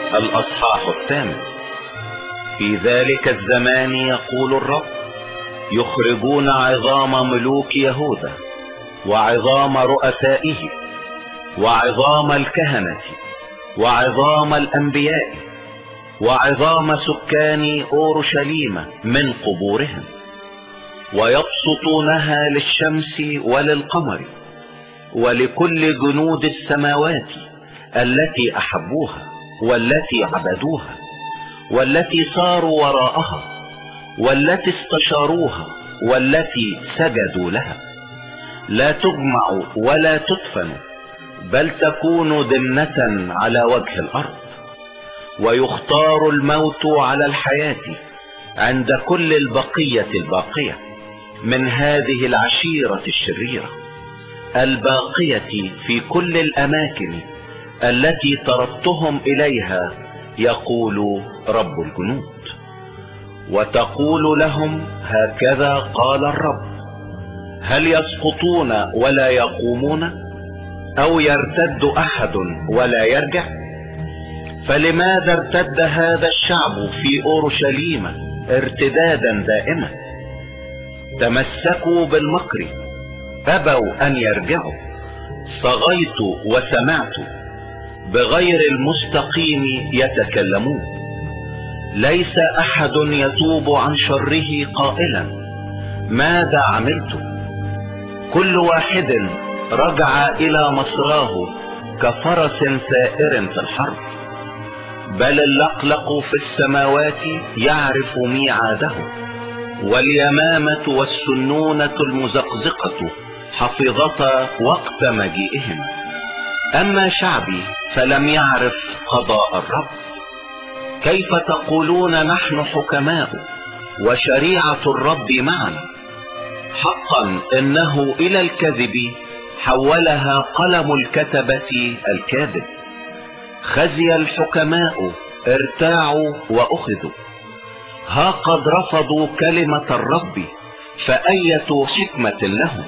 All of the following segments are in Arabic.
الأصحاح 8. في ذلك الزمان يقول الرب: يخرجون عظام ملوك يهوذا وعظام رؤسائه وعظام الكهنة وعظام الأنبياء وعظام سكان أورشليم من قبورهم، ويبسطونها للشمس وللقمر ولكل جنود السماوات التي أحبوها والتي عبدوها والتي ساروا وراءها والتي استشاروها والتي سجدوا لها. لا تجمع ولا تدفن، بل تكون دمنة على وجه الأرض. ويختار الموت على الحياة عند كل البقية الباقية من هذه العشيرة الشريرة الباقية في كل الأماكن التي طردتهم إليها، يقول رب الجنود. وتقول لهم: هكذا قال الرب: هل يسقطون ولا يقومون، أو يرتد أحد ولا يرجع؟ فلماذا ارتد هذا الشعب في أورشليم ارتدادا دائما؟ تمسكوا بالمكر، أبوا أن يرجعوا. صغيت وسمعت، بغير المستقيم يتكلمون. ليس أحد يتوب عن شره قائلا: ماذا عملت؟ كل واحد رجع إلى مصراه كفرس ثائر في الحرب. بل اللقلق في السماوات يعرف ميعاده، واليمامة والسنونة المزقزقة حفظتا وقت مجيئهم. أما شعبي فلم يعرف قضاء الرب. كيف تقولون: نحن حكماء وشريعة الرب معنا؟ حقا إنه إلى الكذب حولها قلم الكتبة الكاذب. خزي الحكماء، ارتاعوا وأخذوا. ها قد رفضوا كلمة الرب، فأية حكمة لهم؟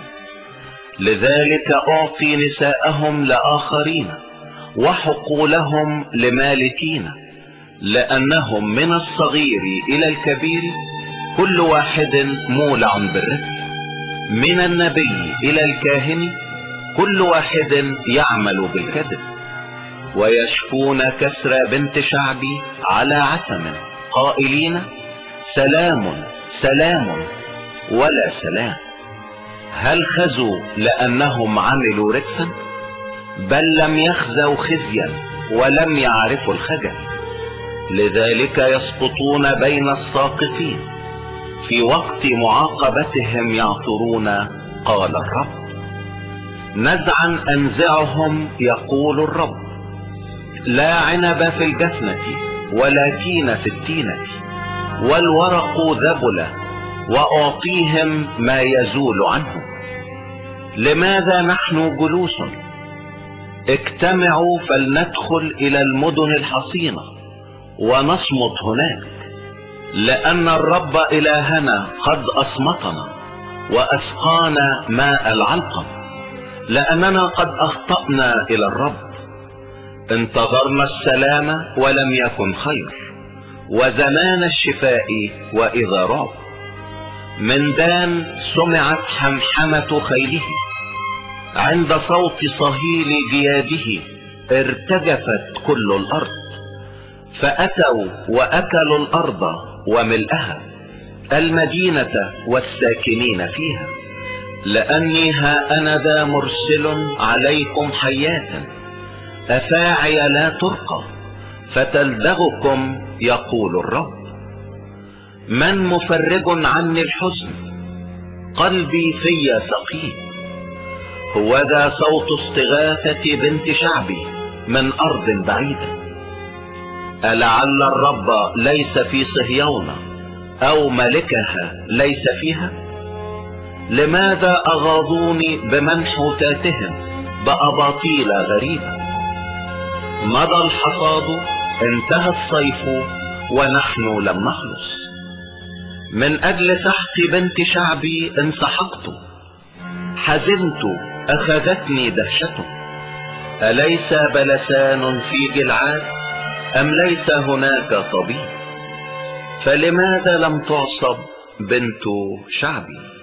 لذلك أعطي نساءهم لآخرين وحقولهم لمالكين، لأنهم من الصغير إلى الكبير كل واحد مولع بالرزق. من النبي إلى الكاهن كل واحد يعمل بالكذب. ويشفون كسر بنت شعبي على عتم، قائلين: سلام سلام، ولا سلام. هل خزوا لأنهم عملوا رجسا؟ بل لم يخزوا خزيا ولم يعرفوا الخجل. لذلك يسقطون بين الساقطين، في وقت معاقبتهم يعثرون، قال الرب. نزعا أنزعهم، يقول الرب. لا عنب في الجفنة ولا تين في التينة، والورق ذبل، وأعطيهم ما يزول عنهم. لماذا نحن جلوس؟ اجتمعوا فلندخل إلى المدن الحصينة ونصمت هناك، لأن الرب إلهنا قد أصمتنا وأسقانا ماء العلقم، لأننا قد أخطأنا إلى الرب. انتظرنا السلام ولم يكن خير، وزمان الشفاء وإذا رعب. من دان سمعت حمحمة خيله، عند صوت صهيل جياده ارتجفت كل الأرض. فأتوا وأكلوا الأرض وملئها، المدينة والساكنين فيها. لأني ها أنا ذا مرسل عليكم حيات، أفاعي لا ترقى، فتلدغكم، يقول الرب. من مفرج عني الحزن؟ قلبي في ثقيل. هو ذا صوت استغاثة بنت شعبي من أرض بعيدة. ألعل الرب ليس في صهيون، أو ملكها ليس فيها؟ لماذا أغاظوني بمنحوتاتهم بأباطيل غريبة؟ مضى الحصاد، انتهى الصيف، ونحن لم نخلص. من أجل سحق بنت شعبي انسحقت، حزنت، أخذتني دهشة. أليس بلسان في جلعاد؟ أم ليس هناك طبيب؟ فلماذا لم تعصب بنت شعبي؟